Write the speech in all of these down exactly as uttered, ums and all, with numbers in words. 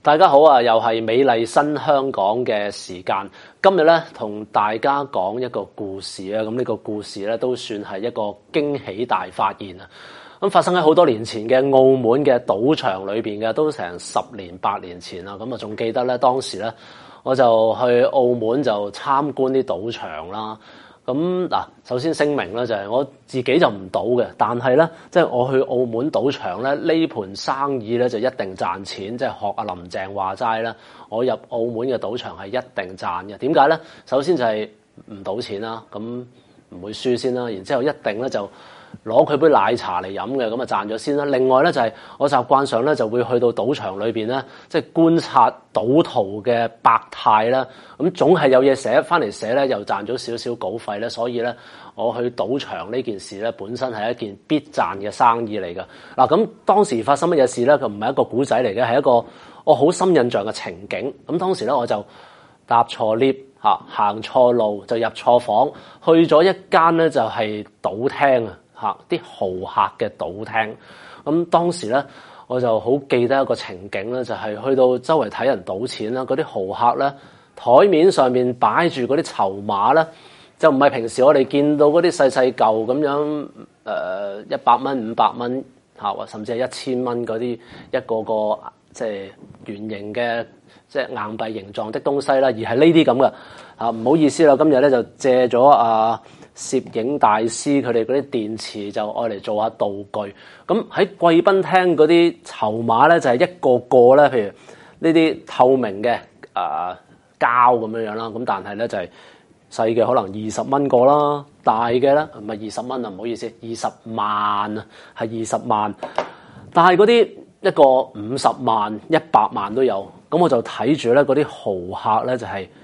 大家好啊，又係美麗新香港嘅時間。今日咧同大家講一個故事啊，咁呢個故事咧都算係一個驚喜大發現啊！咁發生喺好多年前嘅澳門嘅賭場裏邊嘅，都成十年八年前啦。咁啊，仲記得咧當時咧，我就去澳門就參觀啲賭場啦。咁嗱，首先聲明咧就係我自己就唔賭嘅，但係咧即係我去澳門賭場咧呢盤生意咧就一定賺錢，即係學阿林鄭話齋啦，我入澳門嘅賭場係一定賺嘅。點解咧？首先就係唔賭錢啦，咁唔會輸先啦，然之後一定咧就攞佢杯奶茶嚟飲嘅，咁啊賺咗先啦。另外咧就係我習慣上咧就會去到賭場裏邊咧，即係觀察賭徒嘅百態啦。咁總係有嘢寫翻嚟寫咧，又賺咗少少稿費咧，所以咧我去賭場呢件事咧本身係一件必賺嘅生意嚟㗎。嗱，咁當時發生乜嘢事咧？佢唔係一個古仔嚟嘅，係一個我好深印象嘅情景。咁當時咧我就搭錯 lift 嚇，行錯路就入錯房，去咗一間咧就係賭廳啊。嚇！啲豪客嘅賭廳，咁當時咧我就好記得一個情景咧，就係去到周圍睇人賭錢啦，嗰啲豪客咧台面上面擺住嗰啲籌碼咧，就唔係平時我哋見到嗰啲細細嚿咁樣，誒一百蚊、五百蚊嚇，或甚至係一千蚊嗰啲一個個即係圓形嘅即係硬幣形狀的東西啦，而係呢啲咁嘅嚇。唔好意思啦，今日咧就借咗啊攝影大師佢哋嗰啲電池就愛嚟做下道具。咁喺貴賓廳嗰啲籌碼咧就係一個個咧，譬如呢啲透明嘅啊膠咁樣樣啦。咁但係咧就係細嘅可能二十蚊個啦，大嘅咧唔係二十蚊啊，唔好意思，二十萬啊，係二十萬。但係嗰啲一個五十萬、一百萬都有。咁我就睇住咧嗰啲豪客咧就係、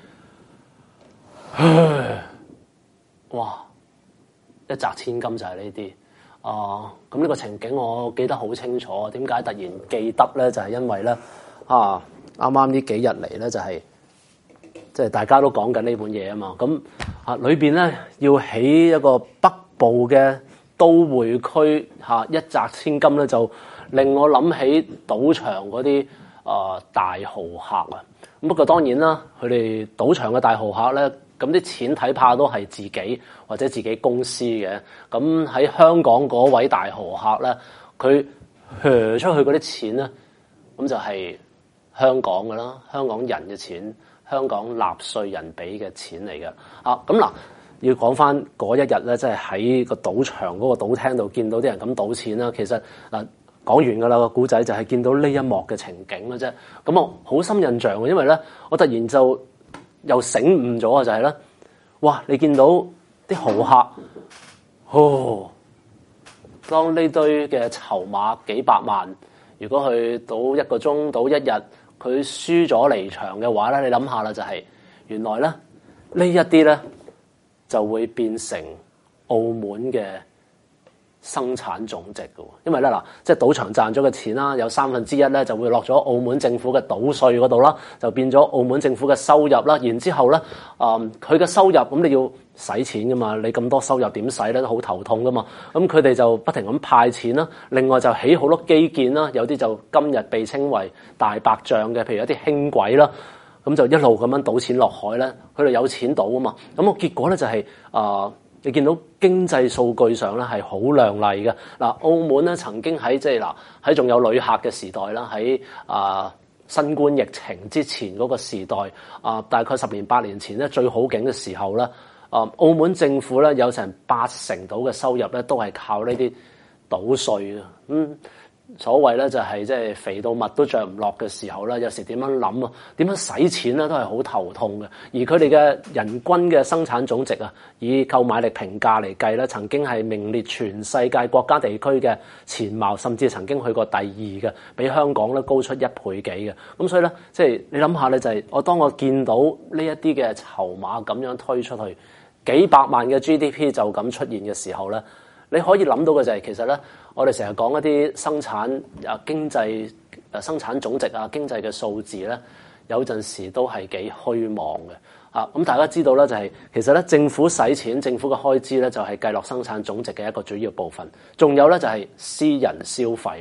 是，哇！一擲千金就係呢啲啊！咁呢個情景我記得好清楚。點解突然記得咧？就係、是、因為咧啊，啱啱呢幾日嚟咧就係即係大家都講緊呢本嘢啊嘛。咁啊裏邊咧要起一個北部嘅都會區嚇、啊，一擲千金咧就令我諗起賭場嗰啲啊大豪客啊。咁不過當然啦，佢哋賭場嘅大豪客咧。咁啲錢睇怕都係自己或者自己公司嘅。咁喺香港嗰位大豪客咧，佢hö出去嗰啲錢咧，咁就係香港㗎啦，香港人嘅錢，香港納稅人俾嘅錢嚟嘅。啊，咁嗱，要講翻嗰一日咧，即係喺個賭場嗰個賭廳度見到啲人咁賭錢啦。其實嗱，講完㗎啦，個古仔就係見到呢一幕嘅情景嘅啫。咁我好深印象嘅，因為咧，我突然就又醒悟咗啊！就係咧，哇！你見到啲豪客，哦，當呢堆嘅籌碼幾百萬，如果去賭一個鐘、賭一日，佢輸咗離場嘅話咧，你諗下啦，就係原來咧呢一啲咧就會變成澳門嘅生產總值嘅。因為咧嗱，即係賭場賺咗嘅錢啦，有三分之一咧就會落咗澳門政府嘅賭稅嗰度啦，就變咗澳門政府嘅收入啦。然之後咧，誒佢嘅收入咁你要使錢噶嘛，你咁多收入點使咧都好頭痛噶嘛。咁佢哋就不停咁派錢啦，另外就起好多基建啦，有啲就今日被稱為大白象嘅，譬如一啲輕軌啦，咁就一路咁樣賭錢落海咧，佢哋有錢賭啊嘛。咁個結果咧就係、是、誒。呃你見到經濟數據上咧係好亮麗嘅。嗱，澳門咧曾經喺即係嗱喺仲有旅客嘅時代啦，喺啊新冠疫情之前嗰個時代啊，大概十年八年前咧最好景嘅時候咧，啊澳門政府咧有成八成到嘅收入咧都係靠呢啲賭稅嘅。嗯，所謂咧就係即係肥到襪都着唔落嘅時候咧，有時點樣諗啊？點樣使錢咧都係好頭痛嘅。而佢哋嘅人均嘅生產總值啊，以購買力平價嚟計咧，曾經係名列全世界國家地區嘅前茅，甚至曾經去過第二嘅，比香港咧高出一倍幾嘅。咁所以咧，即係你諗下咧，就係我當我見到呢一啲嘅籌碼咁樣推出去，幾百萬嘅 G D P 就咁出現嘅時候咧，你可以諗到嘅就係其實咧。我哋成日講一啲生產啊經濟啊生產總值啊經濟嘅數字咧，有陣時都係幾虛妄嘅啊！咁大家知道咧，就係其實咧政府使錢、政府嘅開支咧，就係計落生產總值嘅一個主要部分。仲有咧就係私人消費啦。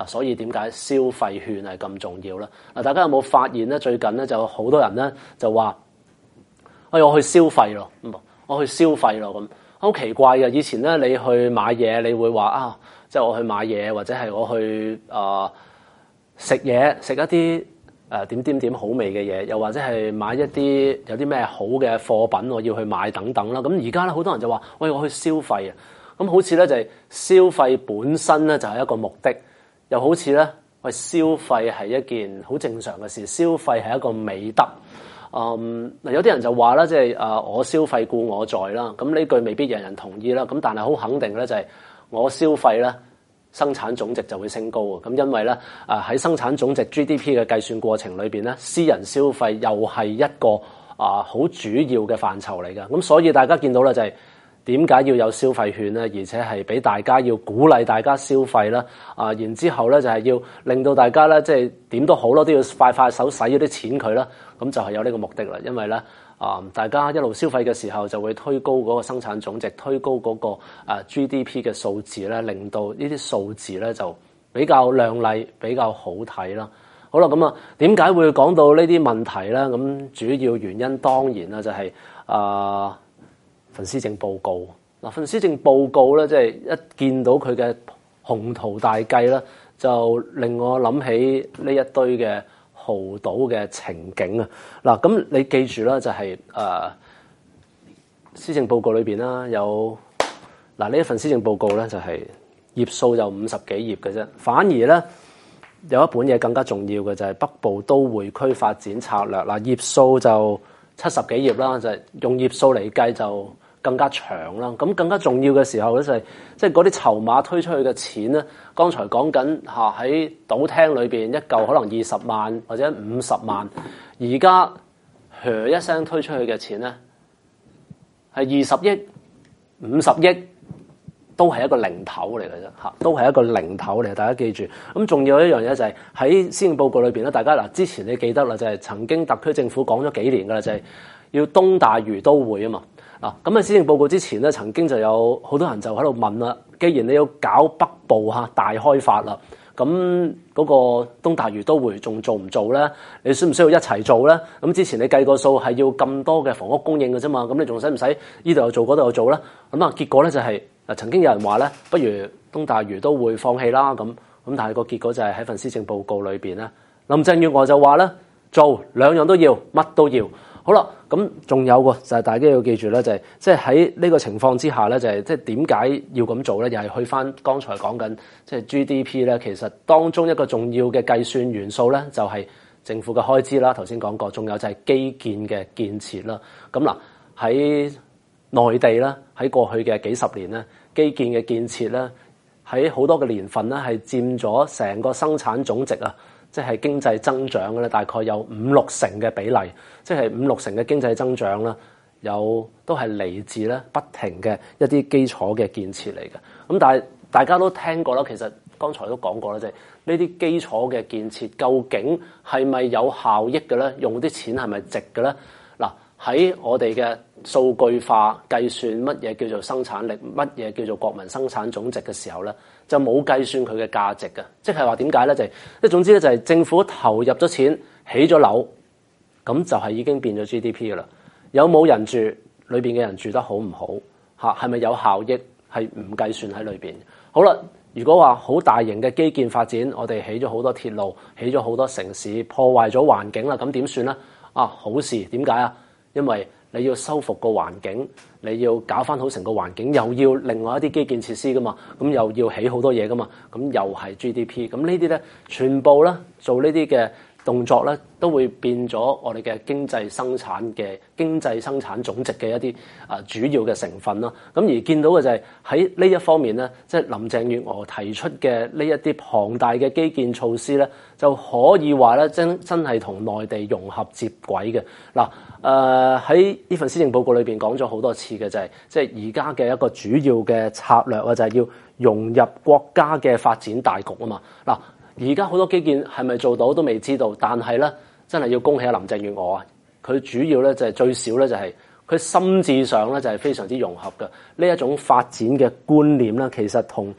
啊，所以點解消費券係咁重要咧？啊，大家有冇發現咧？最近咧就好多人咧就話：哎，我去消費咯，我去消費咯咁。好奇怪嘅，以前咧你去買嘢，你會話啊，即係我去買嘢，或者係我去啊食嘢，食一啲誒點點點好味嘅嘢，又或者係買一啲有啲咩好嘅貨品，我要去買等等啦。咁而家咧好多人就話：喂，我去消費啊！咁好似咧就係消費本身咧就係一個目的。又好似咧，喂，消費係一件好正常嘅事，消費係一個美德。嗯，嗱有啲人就話啦，即係啊，我消費故我在啦。咁呢句未必人人同意啦。咁但係好肯定咧，就係我消費咧，生產總值就會升高啊。咁因為咧啊喺生產總值 G D P 嘅計算過程裏邊咧，私人消費又係一個啊好主要嘅範疇嚟㗎。咁所以大家見到咧就係。點解要有消費券咧？而且係俾大家要鼓勵大家消費啦，啊，然之後咧就係要令到大家咧即係點都好咯，都要快快手使咗啲錢佢啦。咁就係有呢個目的啦。因為咧啊，大家一路消費嘅時候就會推高嗰個生產總值，推高嗰個啊 G D P 嘅數字咧，令到呢啲數字咧就比較亮麗、比較好睇啦。好啦，咁啊，點解會講到呢啲問題咧？咁主要原因當然啦，就係啊。份施政報告嗱，份施政報告咧，即係一見到佢嘅宏圖大計咧，就令我諗起呢一堆嘅豪賭嘅情景啊！嗱，咁你記住啦，就係誒施政報告裏邊啦，有嗱呢一份施政報告咧，就係頁數就五十幾頁嘅啫，反而咧有一本嘢更加重要嘅就係北部都會區發展策略嗱，頁數就七十幾頁啦，就係用頁數嚟計就更加長啦，咁更加重要嘅時候咧就係，即係嗰啲籌碼推出去嘅錢咧，剛才講緊嚇喺賭廳裏邊一嚿可能二十萬或者五十萬，而家噓一聲推出去嘅錢咧係二十億、五十億，都係一個零頭嚟嘅啫嚇，都係一個零頭嚟，大家記住。咁仲有一樣嘢就係喺施政報告裏邊咧，大家嗱之前你記得啦，就係曾經特區政府講咗幾年噶啦，就係要東大嶼都會啊嘛。嗱，咁喺施政報告之前咧，曾經就有好多人就喺度問啦。既然你要搞北部嚇大開發啦，咁嗰個東大嶼都會仲做唔做咧？你需唔需要一齊做咧？咁之前你計個數係要咁多嘅房屋供應嘅啫嘛，咁你仲使唔使呢度又做嗰度又做咧？咁啊，結果咧就係嗱，曾經有人話咧，不如東大嶼都會放棄啦。咁咁，但係個結果就係喺份施政報告裏邊咧，林鄭月娥就話咧，做兩樣都要，乜都要。好啦，咁仲有個就係大家要記住咧，就係即係喺呢個情況之下咧，就係即係點解要咁做咧？又係去翻剛才講緊即係 G D P 咧，其實當中一個重要嘅計算元素咧，就係政府嘅開支啦。頭先講過，仲有就係基建嘅建設啦。咁嗱喺內地咧，喺過去嘅幾十年咧，基建嘅建設咧，喺好多嘅年份咧，係佔咗成個生產總值啊！即係經濟增長嘅咧，大概有五六成嘅比例，即係五六成嘅經濟增長啦，有都係嚟自咧不停嘅一啲基礎嘅建設嚟嘅。咁但係大家都聽過啦，其實剛才都講過啦，即係呢啲基礎嘅建設究竟係咪有效益嘅咧？用啲錢係咪值嘅咧？嗱，喺我哋嘅數據化計算乜嘢叫做生產力，乜嘢叫做國民生產總值嘅時候咧，就冇計算佢嘅價值嘅，即係話點解咧？就係即係總之咧，就係政府投入咗錢起咗樓，咁就係已經變咗 G D P 噶啦。有冇人住？裏邊嘅人住得好唔好？嚇係咪有效益？係唔計算喺裏邊。好啦，如果話好大型嘅基建發展，我哋起咗好多鐵路，起咗好多城市，破壞咗環境啦，咁點算咧？啊，好事，點解啊？因為你要修復個環境，你要搞翻好成個環境，又要另外一啲基建設施噶嘛，咁又要起好多嘢噶嘛，咁又係 G D P，咁呢啲咧全部咧做呢啲嘅動作咧，都會變咗我哋嘅經濟生產嘅經濟生產總值嘅一啲啊主要嘅成分啦。咁而見到嘅就係喺呢一方面咧，即係林鄭月娥提出嘅呢一啲龐大嘅基建措施咧，就可以話咧真真係同內地融合接軌嘅。嗱，誒喺呢份施政報告裏邊講咗好多次嘅就係即係而家嘅一個主要嘅策略啊，就係要融入國家嘅發展大局啊嘛。嗱。而家好多基建係咪做到都未知道，但係咧真係要恭喜阿林鄭月娥啊！佢主要咧就係最少咧就係佢心智上咧就係非常之融合嘅呢一種發展嘅觀念咧，其實同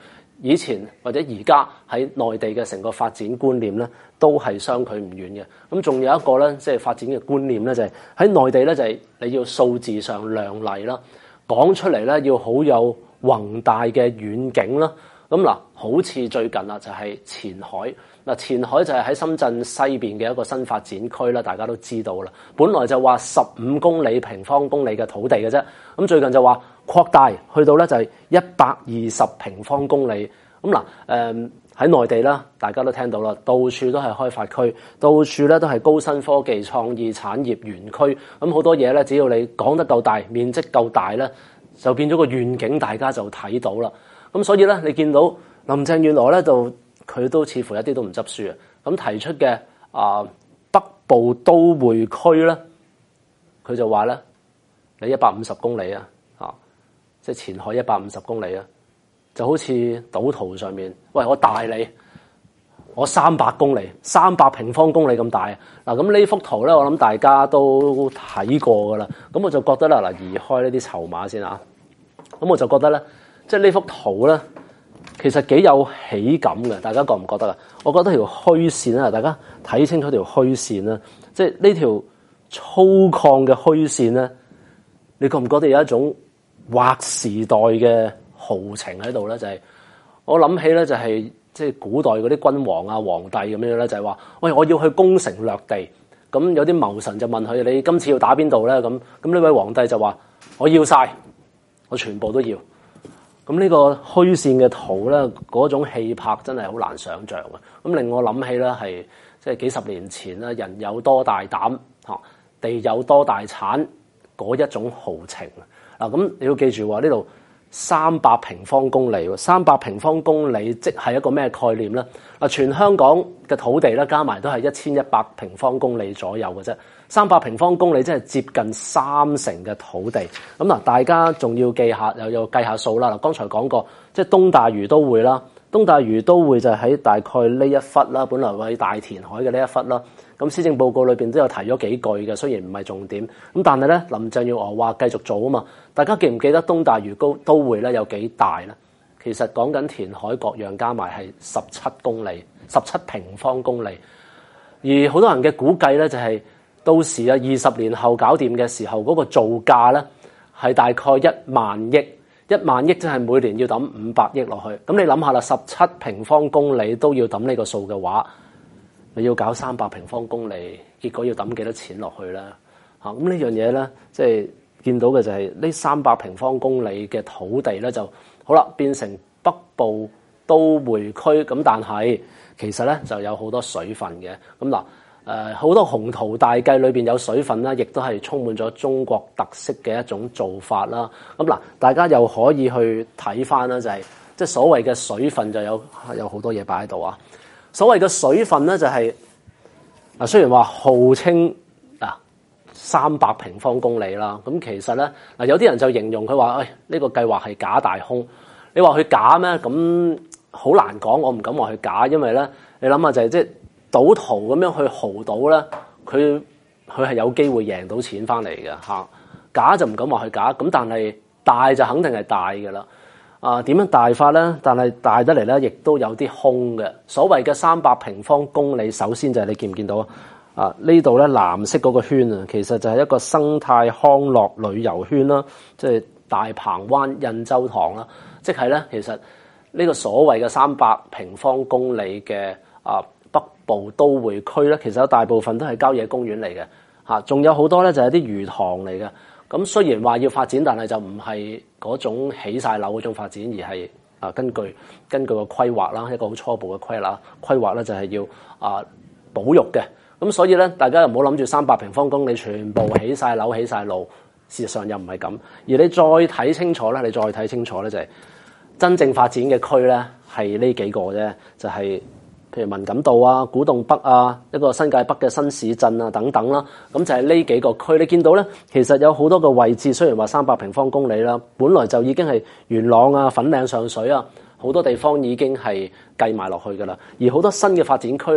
以前或者而家喺內地嘅成個發展觀念咧，都係相距唔遠嘅。咁仲有一個咧，即係發展嘅觀念咧，就係喺內地咧，就係你要數字上亮麗啦，講出嚟咧要好有宏大嘅遠景啦。咁嗱，好似最近啊，就係前海嗱，前海就係喺深圳西邊嘅一個新發展區啦，大家都知道啦。本來就話十五公里平方公里嘅土地嘅啫，咁最近就話擴大去到咧就係一百二十平方公里。咁嗱，誒喺內地啦，大家都聽到啦，到處都係開發區，到處咧都係高新科技創意產業園區。咁好多嘢咧，只要你講得夠大，面積夠大咧，就變咗個願景，大家就睇到啦。咁所以咧，你見到林鄭月娥咧，就佢都似乎一啲都唔執輸啊！咁提出嘅啊北部都會區咧，佢就話咧，你一百五十公里啊，啊，即係前海一百五十公里啊，就好似賭圖上面，喂，我大你，我三百公里，三百平方公里咁大啊！嗱，咁呢幅圖咧，我諗大家都睇過噶啦。咁我就覺得啦，嗱，移開呢啲籌碼先啊。咁我就覺得咧。即係呢幅圖咧，其實幾有喜感嘅，大家覺唔覺得啊？我覺得條虛線啊，大家睇清楚條虛線啦。即係呢條粗獷嘅虛線咧，你覺唔覺得有一種劃時代嘅豪情喺度咧？就係、是、我諗起咧，就係即係古代嗰啲君王啊、皇帝咁樣咧，就係、是、話：喂，我要去攻城略地。咁有啲謀臣就問佢：你今次要打邊度咧？咁咁呢位皇帝就話：我要晒，我全部都要。咁呢個虛線嘅圖咧，嗰種氣魄真係好難想像嘅。咁令我諗起咧，係即係幾十年前啦，人有多大膽，嚇地有多大產嗰一種豪情。嗱，咁你要記住話呢度三百平方公里，三百平方公里即係一個咩概念咧？嗱，全香港嘅土地咧加埋都係一千一百平方公里左右嘅啫。三百平方公里即係接近三成嘅土地，咁嗱，大家仲要記下又要計下數啦。嗱，剛才講過，即係東大嶼都會啦，東大嶼都會就喺大概呢一忽啦，本來會喺大填海嘅呢一忽啦。咁施政報告裏邊都有提咗幾句嘅，雖然唔係重點，咁但係咧，林鄭月娥話繼續做啊嘛。大家記唔記得東大嶼高都會咧有幾大咧？其實講緊填海各樣加埋係十七公里，十七平方公里。而好多人嘅估計咧就係、是。到時啊，二十年後搞掂嘅時候，嗰、那個造價咧係大概一萬億，一萬億即係每年要抌五百億落去。咁你諗下啦，十七平方公里都要抌呢個數嘅話，你要搞三百平方公里，結果要抌幾多錢落去咧？嚇、啊，咁呢樣嘢咧，即係見到嘅就係呢三百平方公里嘅土地咧，就好啦，變成北部都會區。咁但係其實咧就有好多水分嘅。咁嗱。誒好、呃、多宏圖大計裏邊有水分啦，亦都係充滿咗中國特色嘅一種做法啦。咁嗱，大家又可以去睇翻啦，就係即係所謂嘅水分就有有好多嘢擺喺度啊。所謂嘅水分咧就係、是、嗱，雖然話號稱嗱三百平方公里啦，咁其實咧嗱有啲人就形容佢話，誒、哎、呢、這個計劃係假大空。你話佢假咩？咁好難講，我唔敢話佢假，因為咧你諗下就係即係。賭徒咁樣去豪賭咧，佢佢係有機會贏到錢翻嚟嘅嚇。假就唔敢話佢假，咁但係大就肯定係大嘅啦。啊，點樣大法咧？但係大得嚟咧，亦都有啲空嘅。所謂嘅三百平方公里，首先就係你見唔見到啊？啊，呢度咧藍色嗰個圈啊，其實就係一個生態康樂旅遊圈啦，即係大鵬灣印洲塘啦。即係咧，其實呢個所謂嘅三百平方公里嘅啊。北部都會區咧，其實有大部分都係郊野公園嚟嘅，嚇，仲有好多咧就係啲魚塘嚟嘅。咁雖然話要發展，但係就唔係嗰種起晒樓嗰種發展，而係啊根據根據個規劃啦，一個好初步嘅規劃規劃咧就係要啊保育嘅。咁所以咧，大家又唔好諗住三百平方公里全部起晒樓起晒路，事實上又唔係咁。而你再睇清楚咧，你再睇清楚咧就係真正發展嘅區咧係呢幾個啫，就係、是。譬如文錦渡啊、古洞北啊、一個新界北嘅新市鎮啊等等啦，咁就係呢幾個區。你見到咧，其實有好多個位置，雖然話三百平方公里啦，本來就已經係元朗啊、粉嶺上水啊，好多地方已經係計埋落去噶啦。而好多新嘅發展區咧，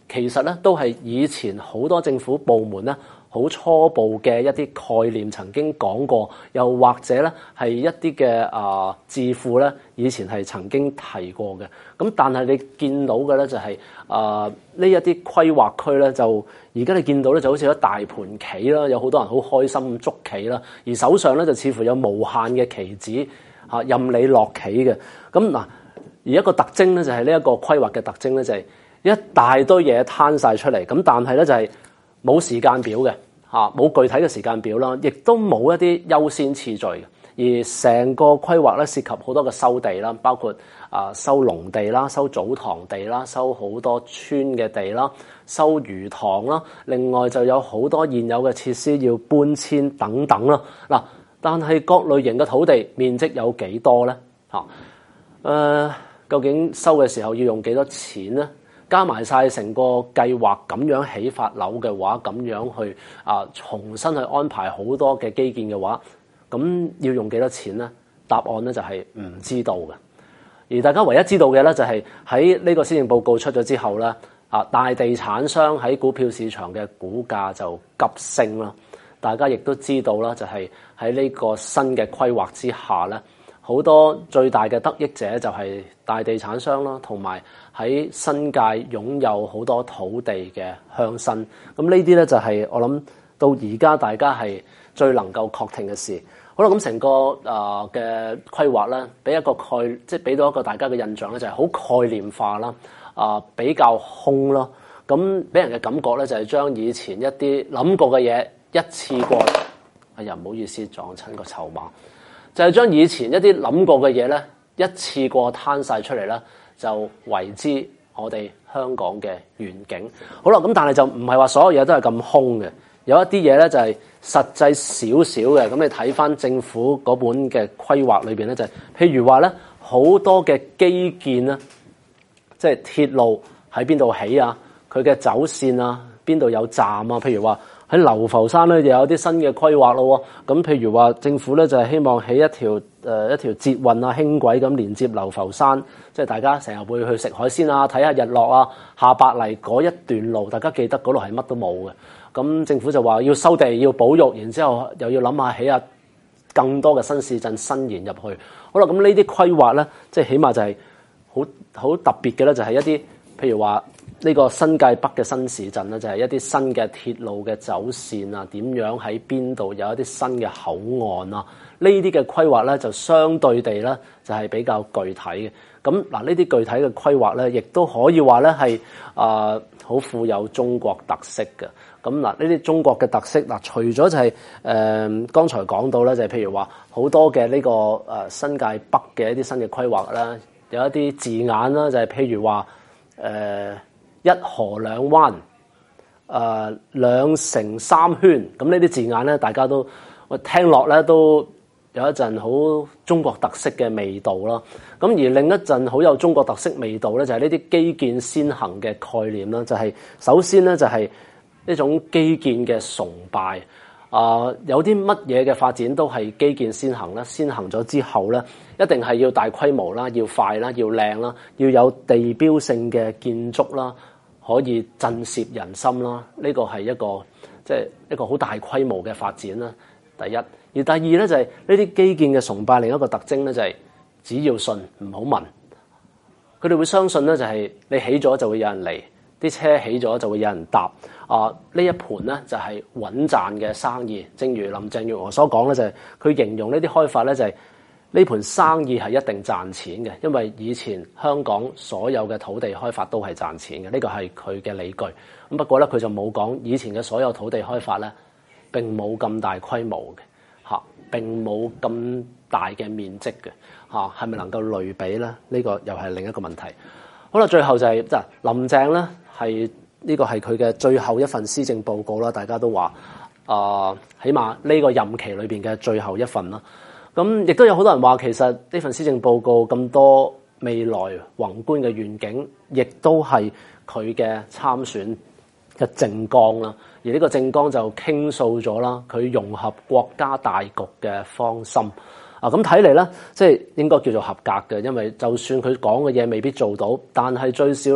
其實咧都係以前好多政府部門咧好初步嘅一啲概念曾經講過，又或者咧係一啲嘅啊智庫咧以前係曾經提過嘅。咁但係你見到嘅咧就係啊呢一啲規劃區咧，就而家你見到咧就好似一大盤棋啦，有好多人好開心咁捉棋啦，而手上咧就似乎有無限嘅棋子嚇任你落棋嘅。咁嗱，而一個特徵咧就係呢一個規劃嘅特徵咧就係一大堆嘢攤晒出嚟，咁但係咧就係冇時間表嘅嚇，冇具體嘅時間表啦，亦都冇一啲優先次序嘅。而成個規劃咧涉及好多嘅收地啦，包括啊收農地啦、收祖堂地啦、收好多村嘅地啦、收魚塘啦，另外就有好多現有嘅設施要搬遷等等啦。嗱，但係各類型嘅土地面積有幾多咧？嚇，誒，究竟收嘅時候要用幾多錢咧？加埋晒成個計劃咁樣起發樓嘅話，咁樣去啊重新去安排好多嘅基建嘅話，咁要用幾多錢咧？答案咧就係唔知道嘅。而大家唯一知道嘅咧就係喺呢個施政報告出咗之後咧，啊大地產商喺股票市場嘅股價就急升啦。大家亦都知道啦，就係喺呢個新嘅規劃之下咧，好多最大嘅得益者就係大地產商啦，同埋喺新界擁有好多土地嘅鄉紳。咁呢啲咧就係我諗到而家大家係最能夠確定嘅事。好啦，咁成個啊嘅規劃咧，俾一個概，即係俾到一個大家嘅印象咧，就係好概念化啦，啊比較空咯。咁俾人嘅感覺咧，就係將以前一啲諗過嘅嘢一次過，哎呀唔好意思撞親個籌碼，就係將以前一啲諗過嘅嘢咧，一次過攤晒出嚟啦，就為之我哋香港嘅願景。好啦，咁但係就唔係話所有嘢都係咁空嘅。有一啲嘢咧就係實際少少嘅，咁你睇翻政府嗰本嘅規劃裏邊咧，就係譬如話咧好多嘅基建咧，即係鐵路喺邊度起啊，佢嘅走線啊，邊度有站啊，譬如話喺流浮山咧就有啲新嘅規劃咯。咁譬如話政府咧就係希望起一條誒一條捷運啊輕軌咁連接流浮山，即係大家成日會去食海鮮啊、睇下日落啊、下白泥嗰一段路，大家記得嗰度係乜都冇嘅。咁政府就話要收地要保育，然之後又要諗下起下更多嘅新市鎮伸延入去。好啦，咁呢啲規劃咧，即係起碼就係好好特別嘅咧，就係一啲譬如話呢個新界北嘅新市鎮咧，就係一啲新嘅鐵路嘅走線啊，點樣喺邊度有一啲新嘅口岸啊，呢啲嘅規劃咧就相對地咧就係比較具體嘅。咁嗱，呢啲具體嘅規劃咧，亦都可以話咧係啊好富有中國特色嘅。咁嗱，呢啲中國嘅特色嗱，除咗就係誒剛才講到咧，就係譬如話好多嘅呢個誒新界北嘅一啲新嘅規劃啦，有一啲字眼啦，就係譬如話誒一河兩灣，誒兩城三圈，咁呢啲字眼咧，大家都我聽落咧都有一陣好中國特色嘅味道啦。咁而另一陣好有中國特色味道咧，就係呢啲基建先行嘅概念啦。就係首先咧，就係呢種基建嘅崇拜，啊、呃，有啲乜嘢嘅發展都係基建先行啦，先行咗之後咧，一定係要大規模啦，要快啦，要靚啦，要有地標性嘅建築啦，可以震懾人心啦，呢、這個係一個即係、就是、一個好大規模嘅發展啦。第一，而第二咧就係呢啲基建嘅崇拜，另一個特徵咧就係只要信唔好問，佢哋會相信咧就係你起咗就會有人嚟。啲車起咗就會有人搭啊！呢一盤咧就係穩賺嘅生意。正如林鄭月娥所講咧，就係佢形容呢啲開發咧就係呢盤生意係一定賺錢嘅，因為以前香港所有嘅土地開發都係賺錢嘅，呢個係佢嘅理據。咁不過咧佢就冇講以前嘅所有土地開發咧並冇咁大規模嘅嚇，並冇咁大嘅面積嘅嚇，係咪能夠類比咧？呢個又係另一個問題。好啦，最後就係即係林鄭咧。係呢個係佢嘅最後一份施政報告啦，大家都話啊、呃，起碼呢個任期裏邊嘅最後一份啦。咁亦都有好多人話，其實呢份施政報告咁多未來宏觀嘅願景，亦都係佢嘅參選嘅政綱啦。而呢個政綱就傾訴咗啦，佢融合國家大局嘅方針啊。咁睇嚟咧，即係應該叫做合格嘅，因為就算佢講嘅嘢未必做到，但係最少咧。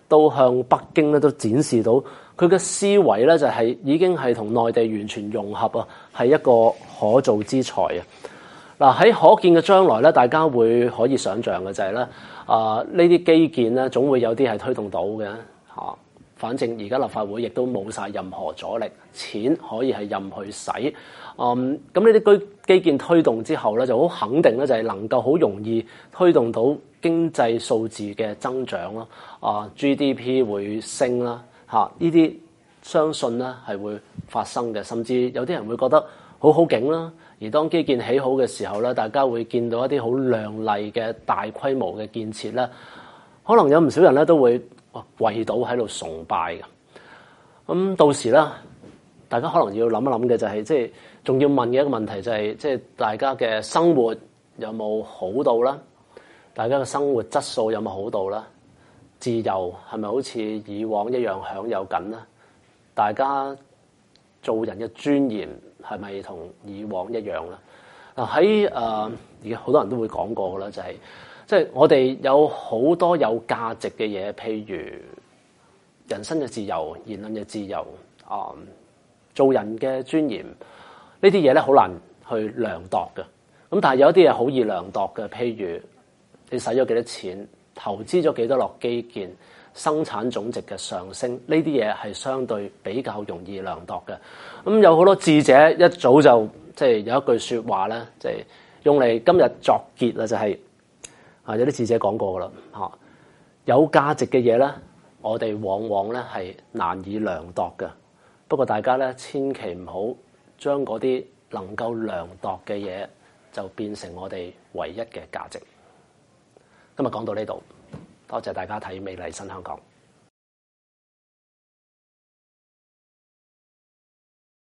都向北京咧都展示到佢嘅思維咧就係已經係同內地完全融合啊，係一個可造之才啊！嗱，喺可見嘅將來咧，大家會可以想像嘅就係咧，啊呢啲基建咧總會有啲係推動到嘅嚇。反正而家立法會亦都冇晒任何阻力，錢可以係任去使。嗯，咁呢啲基基建推動之後咧，就好肯定咧，就係能夠好容易推動到經濟數字嘅增長咯。啊 ，G D P 會升啦，嚇呢啲相信咧係會發生嘅。甚至有啲人會覺得好好景啦。而當基建起好嘅時候咧，大家會見到一啲好亮麗嘅大規模嘅建設咧，可能有唔少人咧都會跪倒喺度崇拜嘅。咁到時咧，大家可能要諗一諗嘅就係，即係仲要問嘅一個問題就係，即係大家嘅生活有冇好到啦？大家嘅生活質素有冇好到啦？自由係咪好似以往一樣享有緊咧？大家做人嘅尊嚴係咪同以往一樣咧？嗱喺誒而家好多人都會講過嘅啦，就係即係我哋有好多有價值嘅嘢，譬如人身嘅自由、言論嘅自由、啊、呃、做人嘅尊嚴，呢啲嘢咧好難去量度嘅。咁但係有啲嘢好易量度嘅，譬如你使咗幾多錢，投資咗幾多落基建，生產總值嘅上升，呢啲嘢係相對比較容易量度嘅。咁有好多智者一早就即係有一句説話咧，即係用嚟今日作結啦，就係啊有啲智者講過噶啦嚇，有價值嘅嘢咧，我哋往往咧係難以量度嘅。不過大家咧千祈唔好將嗰啲能夠量度嘅嘢就變成我哋唯一嘅價值。今日講到呢度，多謝大家睇《美麗新香港》。